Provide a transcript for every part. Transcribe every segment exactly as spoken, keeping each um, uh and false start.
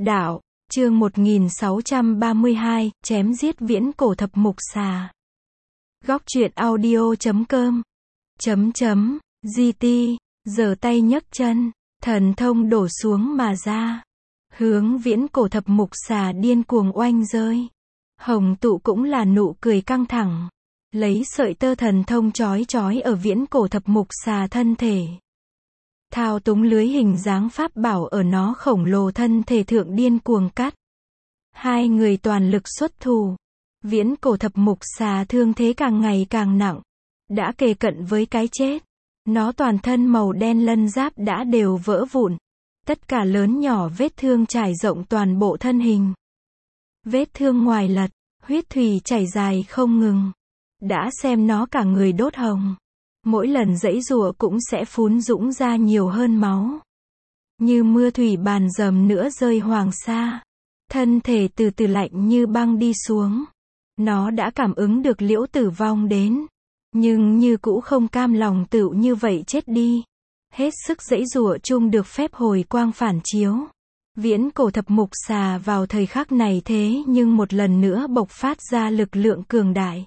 Đạo, chương một nghìn sáu trăm ba mươi hai, chém giết viễn cổ thập mục xà. Góc truyện audio chấm com. Chấm chấm, giê tê, giở tay nhấc chân, thần thông đổ xuống mà ra. Hướng viễn cổ thập mục xà điên cuồng oanh rơi. Hồng tụ cũng là nụ cười căng thẳng. Lấy sợi tơ thần thông chói chói ở viễn cổ thập mục xà thân thể. Thao túng lưới hình dáng pháp bảo ở nó khổng lồ thân thể thượng điên cuồng cắt. Hai người toàn lực xuất thủ. Viễn cổ thập mục xà thương thế càng ngày càng nặng. Đã kề cận với cái chết. Nó toàn thân màu đen lân giáp đã đều vỡ vụn. Tất cả lớn nhỏ vết thương trải rộng toàn bộ thân hình. Vết thương ngoài lật, huyết thủy chảy dài không ngừng. Đã xem nó cả người đốt hồng. Mỗi lần giãy giụa cũng sẽ phún dũng ra nhiều hơn máu. Như mưa thủy bàn dầm nữa rơi hoàng sa. Thân thể từ từ lạnh như băng đi xuống. Nó đã cảm ứng được liễu tử vong đến. Nhưng như cũ không cam lòng tựu như vậy chết đi. Hết sức giãy giụa chung được phép hồi quang phản chiếu. Viễn cổ thập mục xà vào thời khắc này thế nhưng một lần nữa bộc phát ra lực lượng cường đại.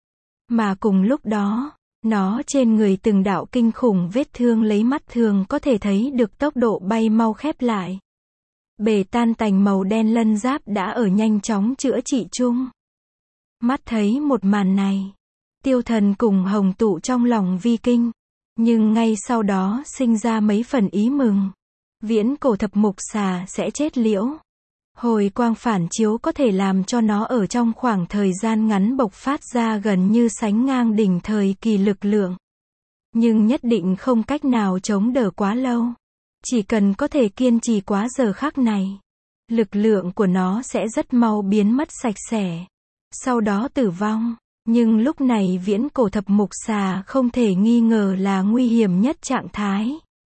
Mà cùng lúc đó, nó trên người từng đạo kinh khủng vết thương lấy mắt thường có thể thấy được tốc độ bay mau khép lại. Bể tan tành màu đen lân giáp đã ở nhanh chóng chữa trị chung. Mắt thấy một màn này, Tiêu Thần cùng Hồng Tụ trong lòng vi kinh, nhưng ngay sau đó sinh ra mấy phần ý mừng. Viễn cổ thập mục xà sẽ chết liễu. Hồi quang phản chiếu có thể làm cho nó ở trong khoảng thời gian ngắn bộc phát ra gần như sánh ngang đỉnh thời kỳ lực lượng. Nhưng nhất định không cách nào chống đỡ quá lâu. Chỉ cần có thể kiên trì quá giờ khắc này, lực lượng của nó sẽ rất mau biến mất sạch sẽ. Sau đó tử vong. Nhưng lúc này viễn cổ thập mục xà không thể nghi ngờ là nguy hiểm nhất trạng thái.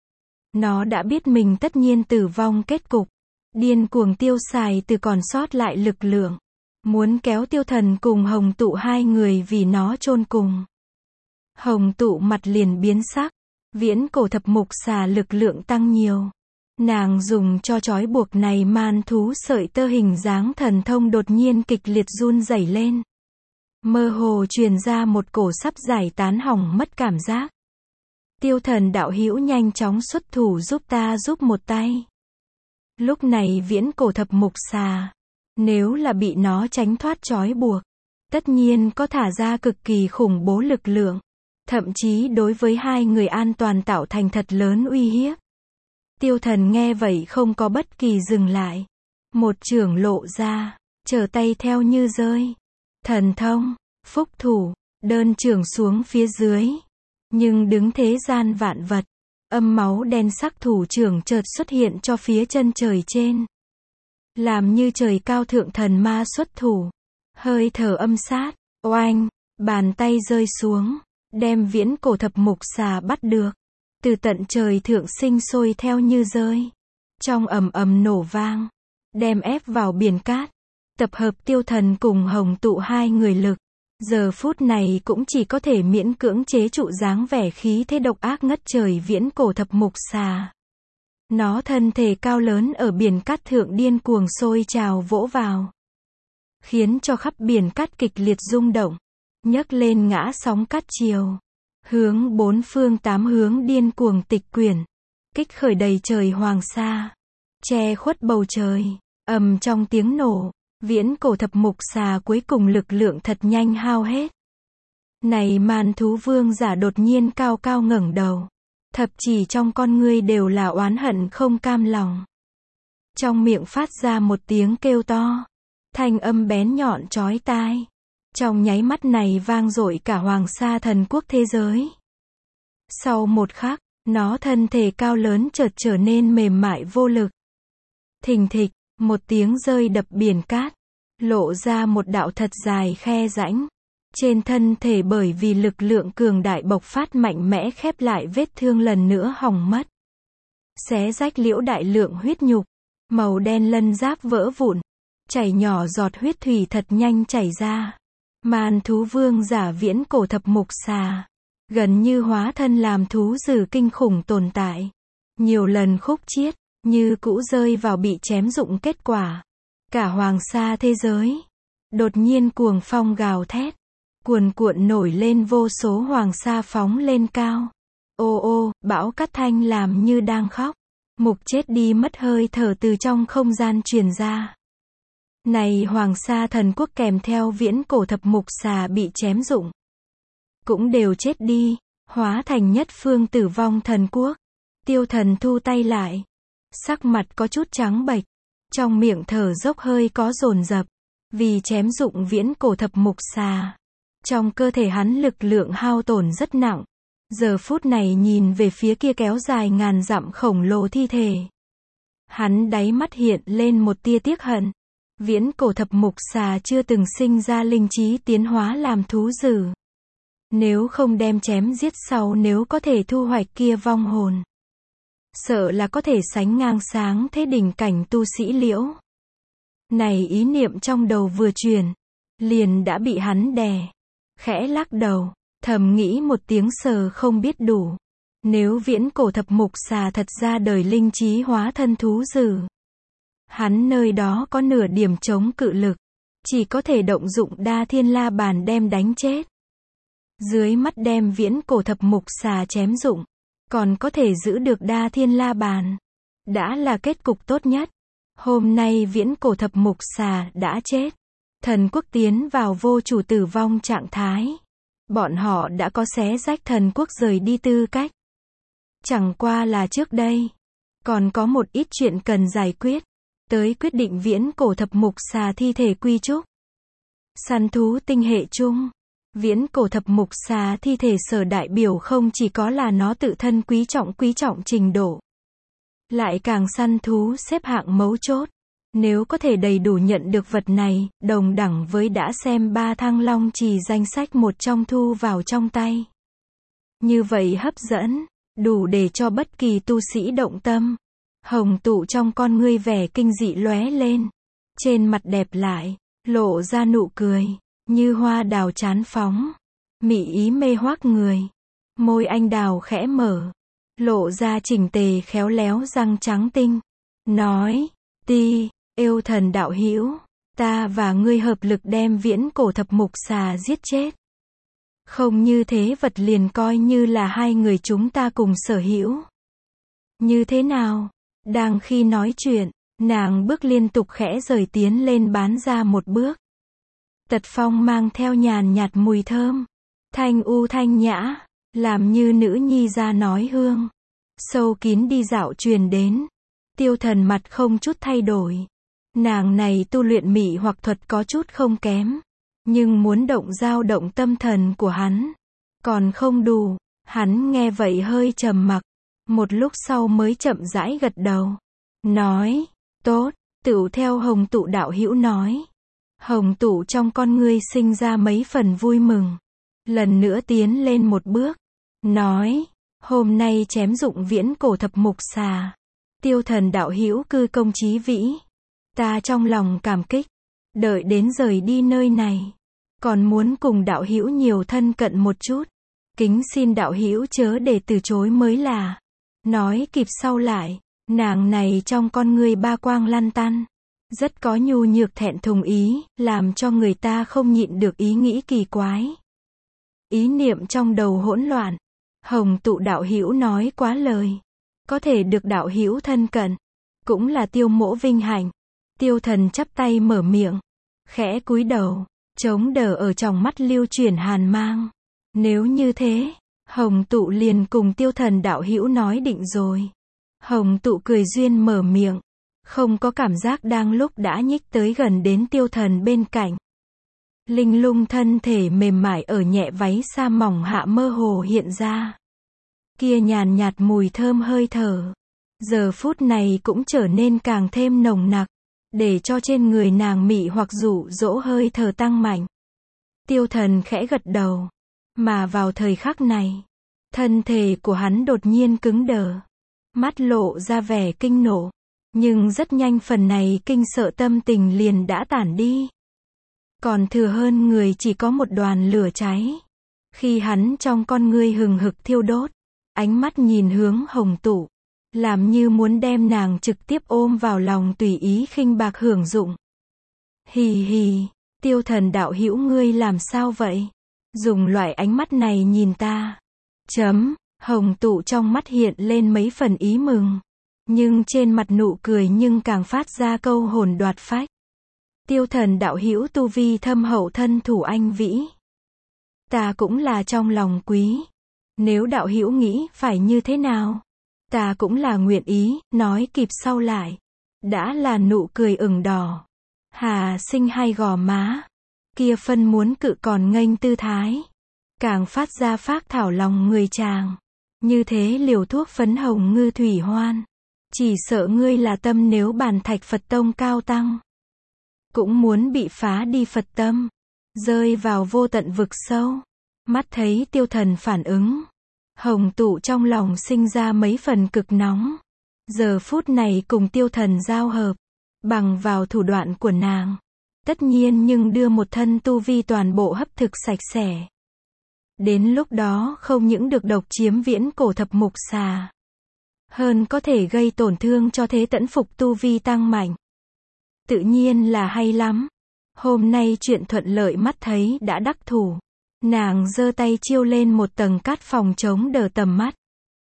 Nó đã biết mình tất nhiên tử vong kết cục. Điên cuồng tiêu xài từ còn sót lại lực lượng. Muốn kéo Tiêu Thần cùng Hồng Tụ hai người vì nó chôn cùng. Hồng Tụ mặt liền biến sắc. Viễn cổ thập mục xà lực lượng tăng nhiều. Nàng dùng cho trói buộc này man thú sợi tơ hình dáng thần thông đột nhiên kịch liệt run rẩy lên. Mơ hồ truyền ra một cổ sắp giải tán hỏng mất cảm giác. Tiêu Thần đạo hữu nhanh chóng xuất thủ giúp ta giúp một tay. Lúc này viễn cổ thập mục xà, nếu là bị nó tránh thoát trói buộc, tất nhiên có thả ra cực kỳ khủng bố lực lượng, thậm chí đối với hai người an toàn tạo thành thật lớn uy hiếp. Tiêu Thần nghe vậy không có bất kỳ dừng lại. Một chưởng lộ ra, trở tay theo như rơi. Thần thông, phúc thủ, đơn chưởng xuống phía dưới. Nhưng đứng thế gian vạn vật. Âm máu đen sắc thủ trưởng chợt xuất hiện cho phía chân trời trên. Làm như trời cao thượng thần ma xuất thủ. Hơi thở âm sát, oanh, bàn tay rơi xuống, đem viễn cổ thập mục xà bắt được. Từ tận trời thượng sinh sôi theo như rơi. Trong ầm ầm nổ vang, đem ép vào biển cát. Tập hợp Tiêu Thần cùng Hồng Tụ hai người lực. Giờ phút này cũng chỉ có thể miễn cưỡng chế trụ dáng vẻ khí thế độc ác ngất trời viễn cổ thập mục xà. Nó thân thể cao lớn ở biển cát thượng điên cuồng sôi trào vỗ vào. Khiến cho khắp biển cát kịch liệt rung động. Nhấc lên ngã sóng cát chiều. Hướng bốn phương tám hướng điên cuồng tịch quyển. Kích khởi đầy trời hoàng sa. Che khuất bầu trời. Ầm trong tiếng nổ. Viễn cổ thập mục xà cuối cùng lực lượng thật nhanh hao hết. Này man thú vương giả đột nhiên cao cao ngẩng đầu. Thập chỉ trong con ngươi đều là oán hận không cam lòng. Trong miệng phát ra một tiếng kêu to. Thanh âm bén nhọn chói tai. Trong nháy mắt này vang dội cả hoàng sa thần quốc thế giới. Sau một khắc, nó thân thể cao lớn chợt trở nên mềm mại vô lực. Thình thịch. Một tiếng rơi đập biển cát, lộ ra một đạo thật dài khe rãnh. Trên thân thể bởi vì lực lượng cường đại bộc phát mạnh mẽ khép lại vết thương lần nữa hỏng mất. Xé rách liễu đại lượng huyết nhục, màu đen lân giáp vỡ vụn, chảy nhỏ giọt huyết thủy thật nhanh chảy ra. Man thú vương giả viễn cổ thập mục xà, gần như hóa thân làm thú dữ kinh khủng tồn tại. Nhiều lần khúc chiết. như cũ rơi vào bị chém rụng kết quả. Cả hoàng sa thế giới, đột nhiên cuồng phong gào thét, cuồn cuộn nổi lên vô số hoàng sa phóng lên cao. Ô ô, bão cát thanh làm như đang khóc. Mục chết đi mất hơi thở từ trong không gian truyền ra. Này hoàng sa thần quốc kèm theo viễn cổ thập mục xà bị chém rụng, cũng đều chết đi, hóa thành nhất phương tử vong thần quốc. Tiêu Thần thu tay lại, sắc mặt có chút trắng bệch, trong miệng thở dốc hơi có dồn dập, vì chém rụng viễn cổ thập mục xà. Trong cơ thể hắn lực lượng hao tổn rất nặng, giờ phút này nhìn về phía kia kéo dài ngàn dặm khổng lồ thi thể. Hắn đáy mắt hiện lên một tia tiếc hận. Viễn cổ thập mục xà chưa từng sinh ra linh trí tiến hóa làm thú dữ. Nếu không đem chém giết sau, nếu có thể thu hoạch kia vong hồn, sợ là có thể sánh ngang sáng thế đỉnh cảnh tu sĩ Liễu. Này ý niệm trong đầu vừa truyền, liền đã bị hắn đè. Khẽ lắc đầu, thầm nghĩ một tiếng sờ không biết đủ. Nếu viễn cổ thập mục xà thật ra đời linh trí hóa thân thú dữ, hắn nơi đó có nửa điểm chống cự lực, chỉ có thể động dụng đa thiên la bàn đem đánh chết. Dưới mắt đem viễn cổ thập mục xà chém rụng, còn có thể giữ được đa thiên la bàn, đã là kết cục tốt nhất. Hôm nay viễn cổ thập mục xà đã chết, thần quốc tiến vào vô chủ tử vong trạng thái. Bọn họ đã có xé rách thần quốc rời đi tư cách. Chẳng qua là trước đây, còn có một ít chuyện cần giải quyết, tới quyết định viễn cổ thập mục xà thi thể quy trúc. Săn thú tinh hệ chung, viễn cổ thập mục xà thi thể sở đại biểu không chỉ có là nó tự thân quý trọng quý trọng trình độ, lại càng săn thú xếp hạng mấu chốt. Nếu có thể đầy đủ nhận được vật này, đồng đẳng với đã xem ba thăng long trì danh sách một trong thu vào trong tay. Như vậy hấp dẫn, đủ để cho bất kỳ tu sĩ động tâm. Hồng tụ trong con ngươi vẻ kinh dị lóe lên, trên mặt đẹp lại, lộ ra nụ cười, như hoa đào chán phóng, mị ý mê hoác người. Môi anh đào khẽ mở, lộ ra chỉnh tề khéo léo răng trắng tinh, nói, ti, yêu thần đạo hữu, ta và ngươi hợp lực đem viễn cổ thập mục xà giết chết. Không như thế vật liền coi như là hai người chúng ta cùng sở hữu. Như thế nào? Đang khi nói chuyện, nàng bước liên tục khẽ rời tiến lên bán ra một bước. Tật phong mang theo nhàn nhạt mùi thơm, thanh u thanh nhã, làm như nữ nhi ra nói hương. Sâu kín đi dạo truyền đến. Tiêu Thần mặt không chút thay đổi. Nàng này tu luyện mị hoặc thuật có chút không kém, nhưng muốn động dao động tâm thần của hắn, còn không đủ. Hắn nghe vậy hơi trầm mặc, một lúc sau mới chậm rãi gật đầu, nói, tốt, tựu theo Hồng tụ đạo hữu nói. Hồng tụ trong con ngươi sinh ra mấy phần vui mừng, lần nữa tiến lên một bước, nói, hôm nay chém dụng viễn cổ thập mục xà, Tiêu Thần đạo hữu cư công chí vĩ, ta trong lòng cảm kích, đợi đến rời đi nơi này, còn muốn cùng đạo hữu nhiều thân cận một chút, kính xin đạo hữu chớ để từ chối mới là. Nói kịp sau lại, nàng này trong con ngươi ba quang lăn tăn, rất có nhu nhược thẹn thùng ý, làm cho người ta không nhịn được ý nghĩ kỳ quái. Ý niệm trong đầu hỗn loạn, Hồng tụ đạo hữu nói quá lời, có thể được đạo hữu thân cận, cũng là tiêu mỗ vinh hạnh. Tiêu Thần chắp tay mở miệng, khẽ cúi đầu, chống đỡ ở trong mắt lưu chuyển hàn mang. Nếu như thế, Hồng tụ liền cùng Tiêu Thần đạo hữu nói định rồi. Hồng tụ cười duyên mở miệng, không có cảm giác đang lúc đã nhích tới gần đến Tiêu Thần bên cạnh. Linh lung thân thể mềm mại ở nhẹ váy sa mỏng hạ mơ hồ hiện ra. Kia nhàn nhạt mùi thơm hơi thở, giờ phút này cũng trở nên càng thêm nồng nặc, để cho trên người nàng mị hoặc dụ dỗ hơi thở tăng mạnh. Tiêu Thần khẽ gật đầu, mà vào thời khắc này, thân thể của hắn đột nhiên cứng đờ, mắt lộ ra vẻ kinh nộ, nhưng rất nhanh phần này kinh sợ tâm tình liền đã tản đi. Còn thừa hơn người chỉ có một đoàn lửa cháy. Khi hắn trong con ngươi hừng hực thiêu đốt, ánh mắt nhìn hướng Hồng tụ, làm như muốn đem nàng trực tiếp ôm vào lòng tùy ý khinh bạc hưởng dụng. Hì hì, Tiêu Thần đạo hữu ngươi làm sao vậy? Dùng loại ánh mắt này nhìn ta. Chấm, Hồng Tụ trong mắt hiện lên mấy phần ý mừng. Nhưng trên mặt nụ cười nhưng càng phát ra câu hồn đoạt phách. Tiêu Thần đạo hữu tu vi thâm hậu thân thủ anh vĩ. Ta cũng là trong lòng quý. Nếu đạo hữu nghĩ phải như thế nào? Ta cũng là nguyện ý, nói kịp sau lại. Đã là nụ cười ửng đỏ. Hà sinh hai gò má. Kia phân muốn cự còn nghênh tư thái. Càng phát ra phác thảo lòng người chàng. Như thế liều thuốc phấn hồng ngư thủy hoan. Chỉ sợ ngươi là tâm nếu bàn thạch Phật tông cao tăng. Cũng muốn bị phá đi Phật tâm. Rơi vào vô tận vực sâu. Mắt thấy Tiêu Thần phản ứng. Hồng Tụ trong lòng sinh ra mấy phần cực nóng. Giờ phút này cùng Tiêu Thần giao hợp. Bằng vào thủ đoạn của nàng. Tất nhiên nhưng đưa một thân tu vi toàn bộ hấp thực sạch sẽ. Đến lúc đó không những được độc chiếm viễn cổ thập mục xà. Hơn có thể gây tổn thương cho thế tẫn phục tu vi tăng mạnh. Tự nhiên là hay lắm. Hôm nay chuyện thuận lợi mắt thấy đã đắc thủ. Nàng giơ tay chiêu lên một tầng cát phòng chống đỡ tầm mắt.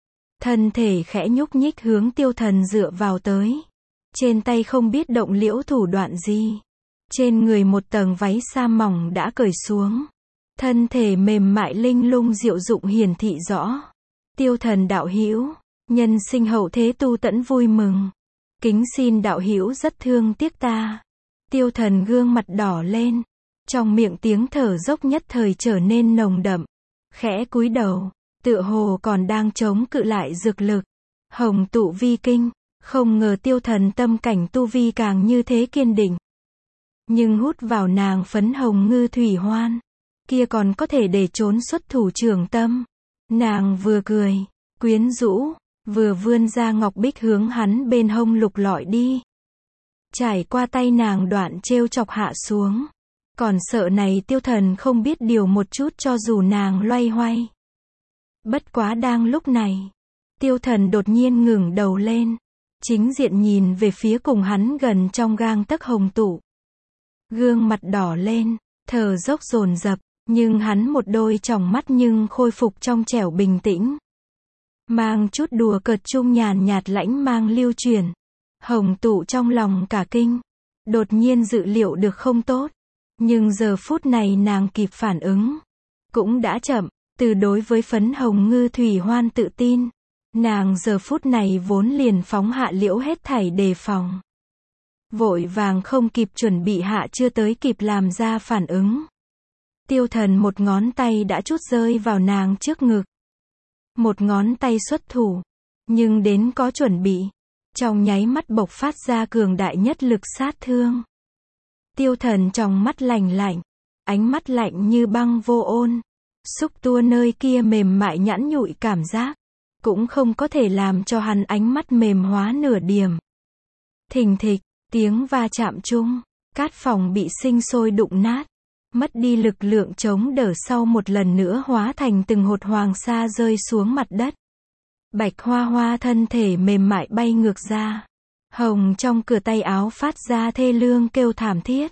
Thân thể khẽ nhúc nhích hướng Tiêu Thần dựa vào tới. Trên tay không biết động liễu thủ đoạn gì. Trên người một tầng váy sa mỏng đã cởi xuống. Thân thể mềm mại linh lung diệu dụng hiển thị rõ. Tiêu Thần đạo hữu, nhân sinh hậu thế tu tẫn vui mừng. Kính xin đạo hữu rất thương tiếc ta. Tiêu Thần gương mặt đỏ lên. Trong miệng tiếng thở dốc nhất thời trở nên nồng đậm. Khẽ cúi đầu, tựa hồ còn đang chống cự lại dược lực. Hồng Tụ vi kinh, không ngờ Tiêu Thần tâm cảnh tu vi càng như thế kiên định. Nhưng hút vào nàng phấn hồng ngư thủy hoan. Kia còn có thể để trốn xuất thủ trường tâm. Nàng vừa cười, quyến rũ, vừa vươn ra ngọc bích hướng hắn bên hông lục lọi đi. Trải qua tay nàng đoạn trêu chọc hạ xuống. Còn sợ này Tiêu Thần không biết điều một chút cho dù nàng loay hoay. Bất quá đang lúc này. Tiêu Thần đột nhiên ngừng đầu lên. Chính diện nhìn về phía cùng hắn gần trong gang tấc Hồng Tụ. Gương mặt đỏ lên, thở dốc dồn dập. Nhưng hắn một đôi tròng mắt nhưng khôi phục trong trẻo bình tĩnh. Mang chút đùa cợt chung nhàn nhạt lãnh mang lưu truyền. Hồng Tụ trong lòng cả kinh. Đột nhiên dự liệu được không tốt. Nhưng giờ phút này nàng kịp phản ứng. Cũng đã chậm, từ đối với phấn hồng ngư thủy hoan tự tin. Nàng giờ phút này vốn liền phóng hạ liễu hết thảy đề phòng. Vội vàng không kịp chuẩn bị hạ chưa tới kịp làm ra phản ứng. Tiêu Thần một ngón tay đã chút rơi vào nàng trước ngực. Một ngón tay xuất thủ. Nhưng đến có chuẩn bị. Trong nháy mắt bộc phát ra cường đại nhất lực sát thương. Tiêu Thần trong mắt lạnh lạnh. Ánh mắt lạnh như băng vô ôn. Xúc tua nơi kia mềm mại nhẵn nhụi cảm giác. Cũng không có thể làm cho hắn ánh mắt mềm hóa nửa điểm. Thình thịch, tiếng va chạm chung. Cát phòng bị sinh sôi đụng nát. Mất đi lực lượng chống đỡ sau một lần nữa hóa thành từng hột hoàng sa rơi xuống mặt đất. Bạch Hoa Hoa thân thể mềm mại bay ngược ra. Hồng trong cửa tay áo phát ra thê lương kêu thảm thiết.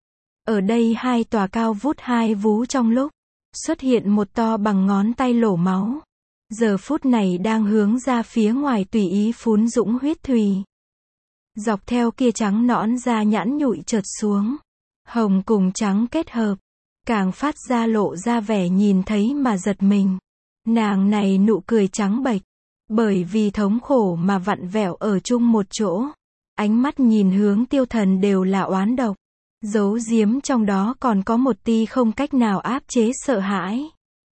Ở đây hai tòa cao vút hai vú trong lúc. Xuất hiện một to bằng ngón tay lỗ máu. Giờ phút này đang hướng ra phía ngoài tùy ý phún dũng huyết thùy. Dọc theo kia trắng nõn da nhẵn nhụi trượt xuống. Hồng cùng trắng kết hợp. Càng phát ra lộ ra vẻ nhìn thấy mà giật mình. Nàng này nụ cười trắng bệch. Bởi vì thống khổ mà vặn vẹo ở chung một chỗ. Ánh mắt nhìn hướng Tiêu Thần đều là oán độc. Giấu giếm trong đó còn có một tia không cách nào áp chế sợ hãi.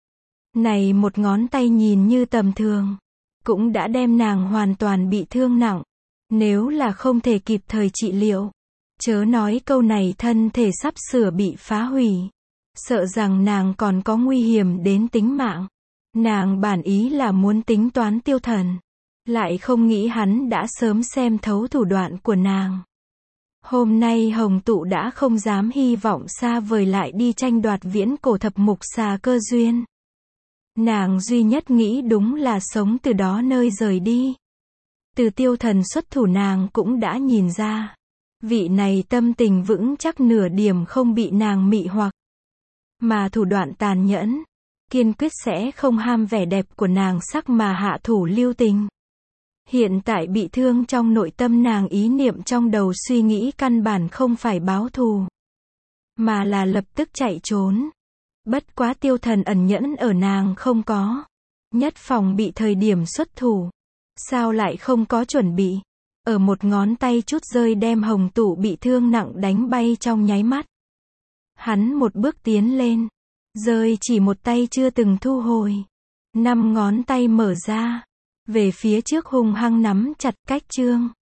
Này một ngón tay nhìn như tầm thường. Cũng đã đem nàng hoàn toàn bị thương nặng. Nếu là không thể kịp thời trị liệu. Chớ nói câu này thân thể sắp sửa bị phá hủy. Sợ rằng nàng còn có nguy hiểm đến tính mạng. Nàng bản ý là muốn tính toán Tiêu Thần. Lại không nghĩ hắn đã sớm xem thấu thủ đoạn của nàng. Hôm nay Hồng Tụ đã không dám hy vọng xa vời lại đi tranh đoạt viễn cổ thập mục xà cơ duyên. Nàng duy nhất nghĩ đúng là sống từ đó nơi rời đi. Từ Tiêu Thần xuất thủ nàng cũng đã nhìn ra. Vị này tâm tình vững chắc nửa điểm không bị nàng mị hoặc. Mà thủ đoạn tàn nhẫn, kiên quyết sẽ không ham vẻ đẹp của nàng sắc mà hạ thủ lưu tình. Hiện tại bị thương trong nội tâm nàng, ý niệm trong đầu suy nghĩ căn bản không phải báo thù, mà là lập tức chạy trốn. Bất quá Tiêu Thần ẩn nhẫn ở nàng không có. Nhất phòng bị thời điểm xuất thủ. Sao lại không có chuẩn bị? Ở một ngón tay chút rơi đem Hồng Tụ bị thương nặng đánh bay trong nháy mắt. Hắn một bước tiến lên. Rơi chỉ một tay chưa từng thu hồi. Năm ngón tay mở ra. Về phía trước hung hăng nắm chặt Cách Trương.